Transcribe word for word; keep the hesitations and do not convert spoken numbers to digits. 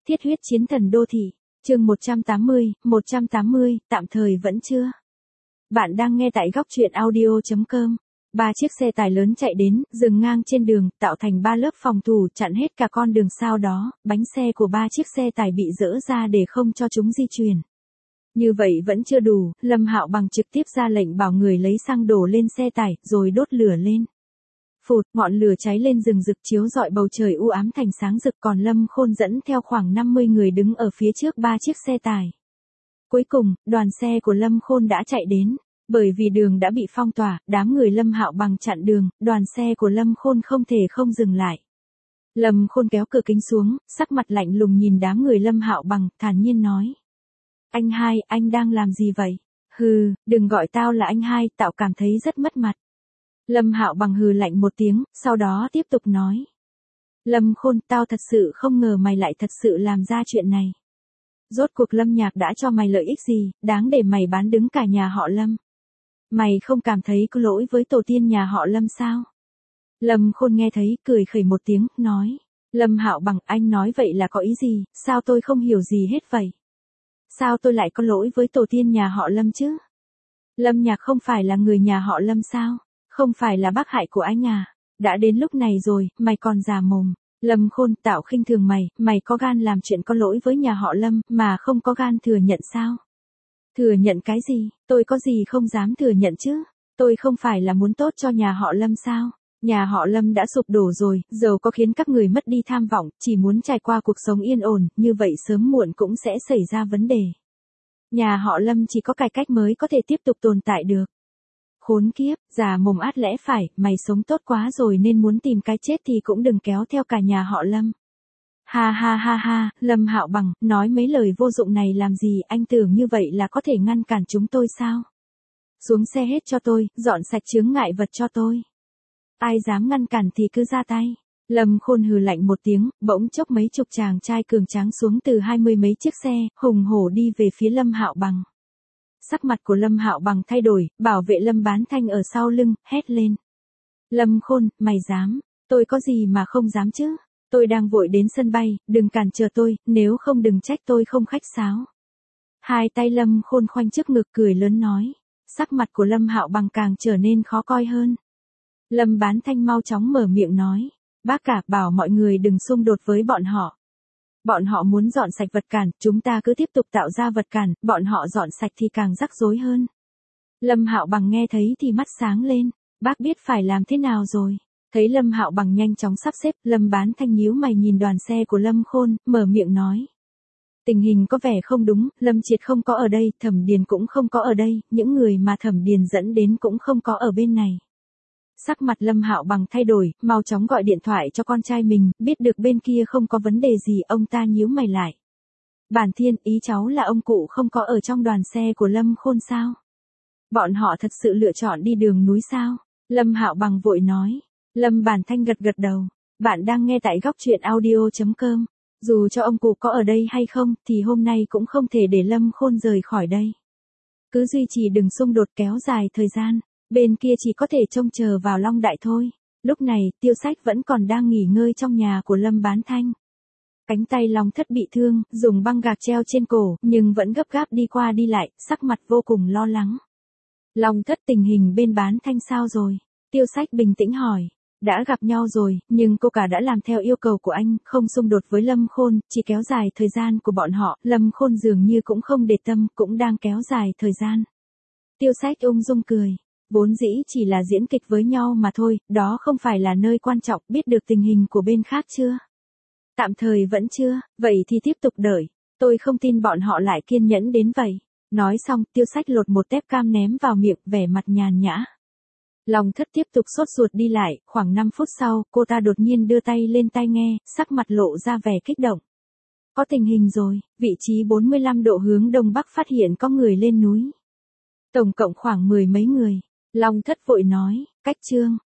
Thiết huyết chiến thần đô thị, chương một trăm tám mươi, một trăm tám mươi, tạm thời vẫn chưa. Bạn đang nghe tại góc truyện audio chấm com. Ba chiếc xe tải lớn chạy đến, dừng ngang trên đường, tạo thành ba lớp phòng thủ chặn hết cả con đường, sau đó, bánh xe của ba chiếc xe tải bị dỡ ra để không cho chúng di chuyển. Như vậy vẫn chưa đủ, Lâm Hạo Bằng trực tiếp ra lệnh bảo người lấy xăng đổ lên xe tải, rồi đốt lửa lên. Phụt, ngọn lửa cháy lên rừng rực chiếu rọi bầu trời u ám thành sáng rực, còn Lâm Khôn dẫn theo khoảng năm mươi người đứng ở phía trước ba chiếc xe tải. Cuối cùng, đoàn xe của Lâm Khôn đã chạy đến. Bởi vì đường đã bị phong tỏa, đám người Lâm Hạo Bằng chặn đường, đoàn xe của Lâm Khôn không thể không dừng lại. Lâm Khôn kéo cửa kính xuống, sắc mặt lạnh lùng nhìn đám người Lâm Hạo Bằng, thản nhiên nói. Anh hai, anh đang làm gì vậy? Hừ, đừng gọi tao là anh hai, tao cảm thấy rất mất mặt. Lâm Hạo Bằng hừ lạnh một tiếng, sau đó tiếp tục nói. Lâm Khôn, tao thật sự không ngờ mày lại thật sự làm ra chuyện này. Rốt cuộc Lâm Nhạc đã cho mày lợi ích gì, đáng để mày bán đứng cả nhà họ Lâm. Mày không cảm thấy có lỗi với tổ tiên nhà họ Lâm sao? Lâm Khôn nghe thấy, cười khẩy một tiếng, nói. Lâm Hạo Bằng, anh nói vậy là có ý gì, sao tôi không hiểu gì hết vậy? Sao tôi lại có lỗi với tổ tiên nhà họ Lâm chứ? Lâm Nhạc không phải là người nhà họ Lâm sao? Không phải là bác hại của anh à? Đã đến lúc này rồi, mày còn già mồm. Lâm Khôn, tạo khinh thường mày, mày có gan làm chuyện có lỗi với nhà họ Lâm, mà không có gan thừa nhận sao? Thừa nhận cái gì, tôi có gì không dám thừa nhận chứ? Tôi không phải là muốn tốt cho nhà họ Lâm sao? Nhà họ Lâm đã sụp đổ rồi, giàu có khiến các người mất đi tham vọng, chỉ muốn trải qua cuộc sống yên ổn, như vậy sớm muộn cũng sẽ xảy ra vấn đề. Nhà họ Lâm chỉ có cải cách mới có thể tiếp tục tồn tại được. Khốn kiếp, già mồm át lẽ phải, mày sống tốt quá rồi nên muốn tìm cái chết thì cũng đừng kéo theo cả nhà họ Lâm. Ha ha ha ha, Lâm Hạo Bằng, nói mấy lời vô dụng này làm gì, anh tưởng như vậy là có thể ngăn cản chúng tôi sao? Xuống xe hết cho tôi, dọn sạch chướng ngại vật cho tôi. Ai dám ngăn cản thì cứ ra tay. Lâm Khôn hừ lạnh một tiếng, bỗng chốc mấy chục chàng trai cường tráng xuống từ hai mươi mấy chiếc xe, hùng hổ đi về phía Lâm Hạo Bằng. Sắc mặt của Lâm Hạo Bằng thay đổi, bảo vệ Lâm Bán Thanh ở sau lưng, hét lên. Lâm Khôn, mày dám, tôi có gì mà không dám chứ? Tôi đang vội đến sân bay, đừng cản trở tôi, nếu không đừng trách tôi không khách sáo. Hai tay Lâm Khôn khoanh trước ngực cười lớn nói. Sắc mặt của Lâm Hạo Bằng càng trở nên khó coi hơn. Lâm Bán Thanh mau chóng mở miệng nói. Bác cả, bảo mọi người đừng xung đột với bọn họ. Bọn họ muốn dọn sạch vật cản, chúng ta cứ tiếp tục tạo ra vật cản, bọn họ dọn sạch thì càng rắc rối hơn. Lâm Hạo Bằng nghe thấy thì mắt sáng lên. Bác biết phải làm thế nào rồi. Thấy Lâm Hạo Bằng nhanh chóng sắp xếp, Lâm Bán Thanh nhíu mày nhìn đoàn xe của Lâm Khôn, mở miệng nói. Tình hình có vẻ không đúng, Lâm Triệt không có ở đây, Thẩm Điền cũng không có ở đây, những người mà Thẩm Điền dẫn đến cũng không có ở bên này. Sắc mặt Lâm Hạo Bằng thay đổi, mau chóng gọi điện thoại cho con trai mình, biết được bên kia không có vấn đề gì, ông ta nhíu mày lại. Bản Thiên, ý cháu là ông cụ không có ở trong đoàn xe của Lâm Khôn sao? Bọn họ thật sự lựa chọn đi đường núi sao? Lâm Hạo Bằng vội nói. Lâm Bản Thanh gật gật đầu. Bạn đang nghe tại góc truyện audio chấm com. Dù cho ông cụ có ở đây hay không, thì hôm nay cũng không thể để Lâm Khôn rời khỏi đây. Cứ duy trì đừng xung đột kéo dài thời gian. Bên kia chỉ có thể trông chờ vào Long Đại thôi. Lúc này, Tiêu Sách vẫn còn đang nghỉ ngơi trong nhà của Lâm Bán Thanh. Cánh tay Long Thất bị thương, dùng băng gạc treo trên cổ, nhưng vẫn gấp gáp đi qua đi lại, sắc mặt vô cùng lo lắng. Long Thất, tình hình bên Bán Thanh sao rồi? Tiêu Sách bình tĩnh hỏi. Đã gặp nhau rồi, nhưng cô cả đã làm theo yêu cầu của anh, không xung đột với Lâm Khôn, chỉ kéo dài thời gian của bọn họ, Lâm Khôn dường như cũng không để tâm, cũng đang kéo dài thời gian. Tiêu Sách ung dung cười. Vốn dĩ chỉ là diễn kịch với nhau mà thôi, đó không phải là nơi quan trọng, biết được tình hình của bên khác chưa? Tạm thời vẫn chưa, vậy thì tiếp tục đợi, tôi không tin bọn họ lại kiên nhẫn đến vậy. Nói xong, Tiêu Sách lột một tép cam ném vào miệng, vẻ mặt nhàn nhã. Long Thất tiếp tục sốt ruột đi lại, khoảng năm phút sau, cô ta đột nhiên đưa tay lên tai nghe, sắc mặt lộ ra vẻ kích động. Có tình hình rồi, vị trí bốn mươi lăm độ hướng đông bắc phát hiện có người lên núi. Tổng cộng khoảng mười mấy người. Long Thất vội nói, cách chương.